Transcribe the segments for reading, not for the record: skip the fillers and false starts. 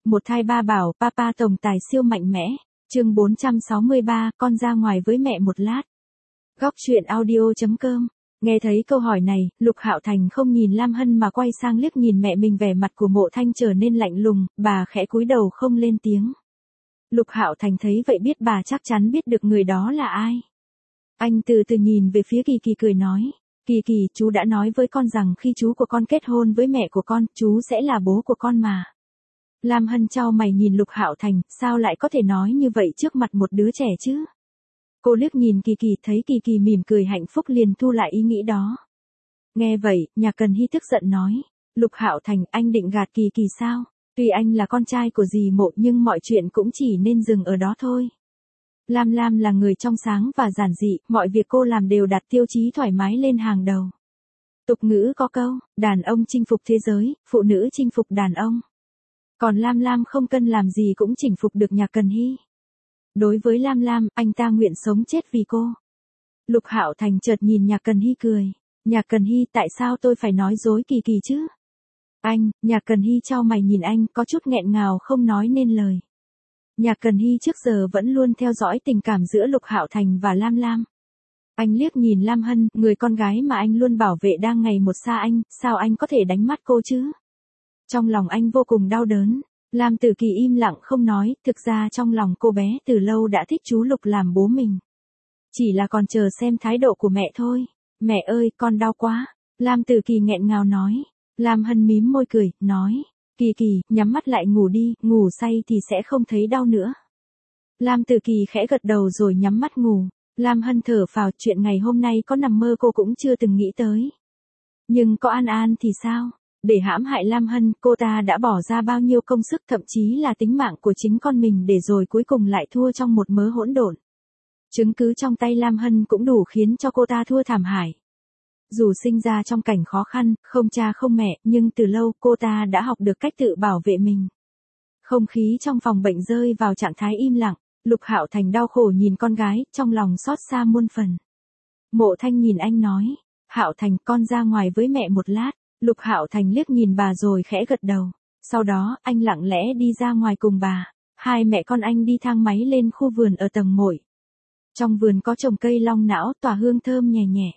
Một thai ba bảo, papa tổng tài siêu mạnh mẽ. Chương 463, con ra ngoài với mẹ một lát. Góc truyện audio.com. Nghe thấy câu hỏi này, Lục Hạo Thành không nhìn Lam Hân mà quay sang liếc nhìn mẹ mình, vẻ mặt của Mộ Thanh trở nên lạnh lùng, bà khẽ cúi đầu không lên tiếng. Lục Hạo Thành thấy vậy biết bà chắc chắn biết được người đó là ai. Anh từ từ nhìn về phía Kỳ Kỳ cười nói, Kỳ Kỳ, chú đã nói với con rằng khi chú của con kết hôn với mẹ của con, chú sẽ là bố của con mà. Lam Hân chau mày nhìn Lục Hạo Thành, sao lại có thể nói như vậy trước mặt một đứa trẻ chứ? Cô liếc nhìn Kỳ Kỳ, thấy Kỳ Kỳ mỉm cười hạnh phúc liền thu lại ý nghĩ đó. Nghe vậy, nhà Cần Hy tức giận nói, Lục Hạo Thành, anh định gạt Kỳ Kỳ sao? Tuy anh là con trai của dì Mộ nhưng mọi chuyện cũng chỉ nên dừng ở đó thôi. Lam Lam là người trong sáng và giản dị, mọi việc cô làm đều đặt tiêu chí thoải mái lên hàng đầu. Tục ngữ có câu, đàn ông chinh phục thế giới, phụ nữ chinh phục đàn ông. Còn Lam Lam không cần làm gì cũng chinh phục được nhà Cần Hy. Đối với Lam Lam, anh ta nguyện sống chết vì cô. Lục Hạo Thành chợt nhìn nhà Cần Hy cười. Nhà Cần Hy, tại sao tôi phải nói dối Kỳ Kỳ chứ? Anh, nhà Cần Hy chau mày nhìn anh, có chút nghẹn ngào không nói nên lời. Nhà Cần Hy trước giờ vẫn luôn theo dõi tình cảm giữa Lục Hạo Thành và Lam Lam. Anh liếc nhìn Lam Hân, người con gái mà anh luôn bảo vệ đang ngày một xa anh, sao anh có thể đánh mất cô chứ? Trong lòng anh vô cùng đau đớn. Lam Tử Kỳ im lặng không nói, thực ra trong lòng cô bé từ lâu đã thích chú Lục làm bố mình. Chỉ là còn chờ xem thái độ của mẹ thôi. Mẹ ơi, con đau quá. Lam Tử Kỳ nghẹn ngào nói. Lam Hân mím môi cười, nói. Kỳ Kỳ, nhắm mắt lại ngủ đi, ngủ say thì sẽ không thấy đau nữa. Lam Tử Kỳ khẽ gật đầu rồi nhắm mắt ngủ. Lam Hân thở phào, chuyện ngày hôm nay có nằm mơ cô cũng chưa từng nghĩ tới. Nhưng có An An thì sao? Để hãm hại Lam Hân, cô ta đã bỏ ra bao nhiêu công sức, thậm chí là tính mạng của chính con mình để rồi cuối cùng lại thua trong một mớ hỗn độn. Chứng cứ trong tay Lam Hân cũng đủ khiến cho cô ta thua thảm hại. Dù sinh ra trong cảnh khó khăn, không cha không mẹ, nhưng từ lâu cô ta đã học được cách tự bảo vệ mình. Không khí trong phòng bệnh rơi vào trạng thái im lặng, Lục Hạo Thành đau khổ nhìn con gái, trong lòng xót xa muôn phần. Mộ Thanh nhìn anh nói, Hạo Thành, con ra ngoài với mẹ một lát. Lục Hạo Thành liếc nhìn bà rồi khẽ gật đầu. Sau đó, anh lặng lẽ đi ra ngoài cùng bà. Hai mẹ con anh đi thang máy lên khu vườn ở tầng mội. Trong vườn có trồng cây long não tỏa hương thơm nhẹ nhẹ.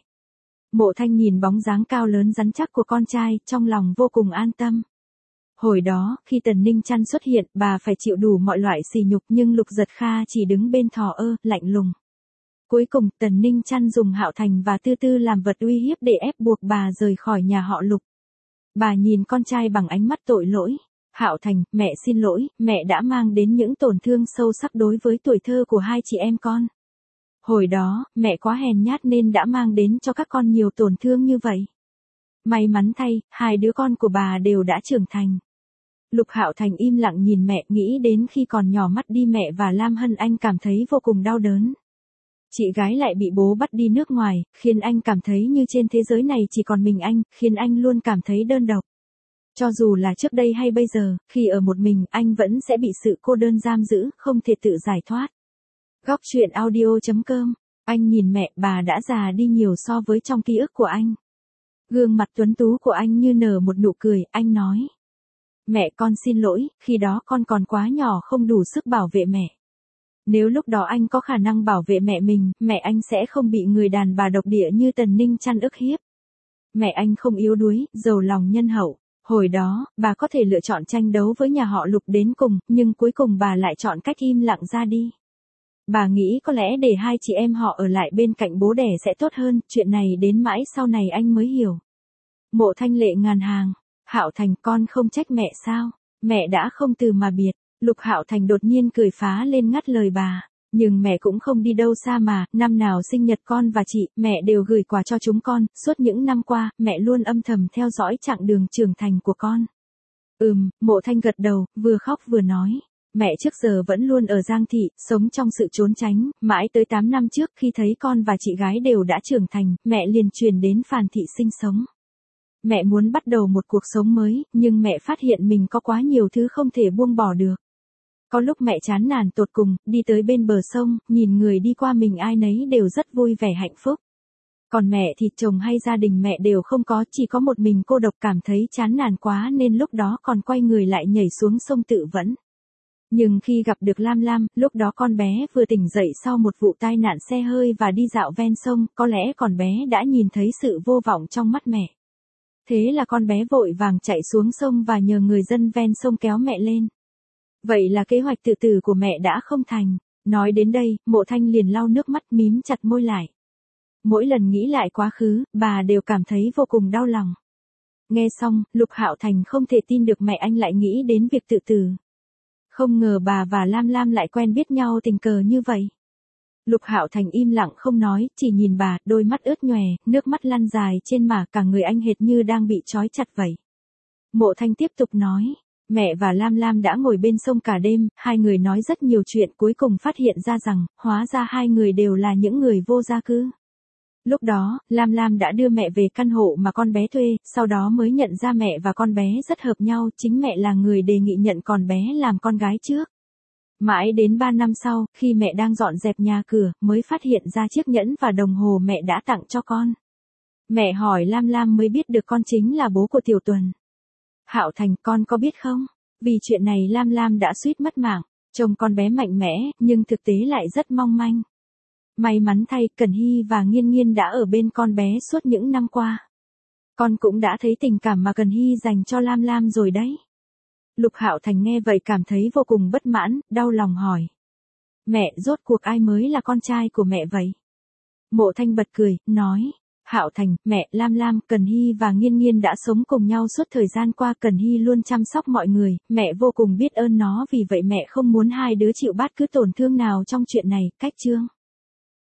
Mộ Thanh nhìn bóng dáng cao lớn rắn chắc của con trai, trong lòng vô cùng an tâm. Hồi đó, khi Tần Ninh Chăn xuất hiện, bà phải chịu đủ mọi loại sỉ nhục nhưng Lục Giật Kha chỉ đứng bên thờ ơ, lạnh lùng. Cuối cùng, Tần Ninh Chăn dùng Hạo Thành và Tư Tư làm vật uy hiếp để ép buộc bà rời khỏi nhà họ Lục. Bà nhìn con trai bằng ánh mắt tội lỗi. Hạo Thành, mẹ xin lỗi, mẹ đã mang đến những tổn thương sâu sắc đối với tuổi thơ của hai chị em con. Hồi đó, mẹ quá hèn nhát nên đã mang đến cho các con nhiều tổn thương như vậy. May mắn thay, hai đứa con của bà đều đã trưởng thành. Lục Hạo Thành im lặng nhìn mẹ, nghĩ đến khi còn nhỏ mất đi mẹ và Lam Hân, anh cảm thấy vô cùng đau đớn. Chị gái lại bị bố bắt đi nước ngoài, khiến anh cảm thấy như trên thế giới này chỉ còn mình anh, khiến anh luôn cảm thấy đơn độc. Cho dù là trước đây hay bây giờ, khi ở một mình, anh vẫn sẽ bị sự cô đơn giam giữ, không thể tự giải thoát. Góc truyện audio.com. Anh nhìn mẹ, bà đã già đi nhiều so với trong ký ức của anh. Gương mặt tuấn tú của anh như nở một nụ cười, anh nói. Mẹ, con xin lỗi, khi đó con còn quá nhỏ không đủ sức bảo vệ mẹ. Nếu lúc đó anh có khả năng bảo vệ mẹ mình, mẹ anh sẽ không bị người đàn bà độc địa như Tần Ninh Chăn ức hiếp. Mẹ anh không yếu đuối, giàu lòng nhân hậu. Hồi đó, bà có thể lựa chọn tranh đấu với nhà họ Lục đến cùng, nhưng cuối cùng bà lại chọn cách im lặng ra đi. Bà nghĩ có lẽ để hai chị em họ ở lại bên cạnh bố đẻ sẽ tốt hơn, chuyện này đến mãi sau này anh mới hiểu. Mộ Thanh lệ ngàn hàng. Hạo Thành, con không trách mẹ sao? Mẹ đã không từ mà biệt. Lục Hạo Thành đột nhiên cười phá lên ngắt lời bà. Nhưng mẹ cũng không đi đâu xa mà, năm nào sinh nhật con và chị, mẹ đều gửi quà cho chúng con, suốt những năm qua, mẹ luôn âm thầm theo dõi chặng đường trưởng thành của con. Mộ Thanh gật đầu, vừa khóc vừa nói. Mẹ trước giờ vẫn luôn ở Giang Thị, sống trong sự trốn tránh, mãi tới 8 năm trước khi thấy con và chị gái đều đã trưởng thành, mẹ liền chuyển đến Phàn Thị sinh sống. Mẹ muốn bắt đầu một cuộc sống mới, nhưng mẹ phát hiện mình có quá nhiều thứ không thể buông bỏ được. Có lúc mẹ chán nản tột cùng, đi tới bên bờ sông, nhìn người đi qua mình ai nấy đều rất vui vẻ hạnh phúc. Còn mẹ thì chồng hay gia đình mẹ đều không có, chỉ có một mình cô độc, cảm thấy chán nản quá nên lúc đó còn quay người lại nhảy xuống sông tự vẫn. Nhưng khi gặp được Lam Lam, lúc đó con bé vừa tỉnh dậy sau một vụ tai nạn xe hơi và đi dạo ven sông, có lẽ con bé đã nhìn thấy sự vô vọng trong mắt mẹ. Thế là con bé vội vàng chạy xuống sông và nhờ người dân ven sông kéo mẹ lên. Vậy là kế hoạch tự tử của mẹ đã không thành. Nói đến đây, Mộ Thanh liền lau nước mắt, mím chặt môi lại. Mỗi lần nghĩ lại quá khứ, bà đều cảm thấy vô cùng đau lòng. Nghe xong, Lục Hạo Thành không thể tin được mẹ anh lại nghĩ đến việc tự tử. Không ngờ bà và Lam Lam lại quen biết nhau tình cờ như vậy. Lục Hạo Thành im lặng không nói, chỉ nhìn bà, đôi mắt ướt nhòe, nước mắt lăn dài trên má, cả người anh hệt như đang bị trói chặt vậy. Mộ Thanh tiếp tục nói, mẹ và Lam Lam đã ngồi bên sông cả đêm, hai người nói rất nhiều chuyện, cuối cùng phát hiện ra rằng, hóa ra hai người đều là những người vô gia cư. Lúc đó, Lam Lam đã đưa mẹ về căn hộ mà con bé thuê, sau đó mới nhận ra mẹ và con bé rất hợp nhau, chính mẹ là người đề nghị nhận con bé làm con gái trước. Mãi đến 3 năm sau, khi mẹ đang dọn dẹp nhà cửa, mới phát hiện ra chiếc nhẫn và đồng hồ mẹ đã tặng cho con. Mẹ hỏi Lam Lam mới biết được con chính là bố của Tiểu Tuần. Hạo Thành, con có biết không? Vì chuyện này Lam Lam đã suýt mất mạng, trông con bé mạnh mẽ, nhưng thực tế lại rất mong manh. May mắn thay, Cần Hy và Nghiên Nghiên đã ở bên con bé suốt những năm qua. Con cũng đã thấy tình cảm mà Cần Hy dành cho Lam Lam rồi đấy. Lục Hạo Thành nghe vậy cảm thấy vô cùng bất mãn, đau lòng hỏi. Mẹ, rốt cuộc ai mới là con trai của mẹ vậy? Mộ Thanh bật cười, nói. Hạo Thành, mẹ, Lam Lam, Cần Hy và Nghiên Nghiên đã sống cùng nhau suốt thời gian qua. Cần Hy luôn chăm sóc mọi người, mẹ vô cùng biết ơn nó, vì vậy mẹ không muốn hai đứa chịu bất cứ tổn thương nào trong chuyện này. Cách chương.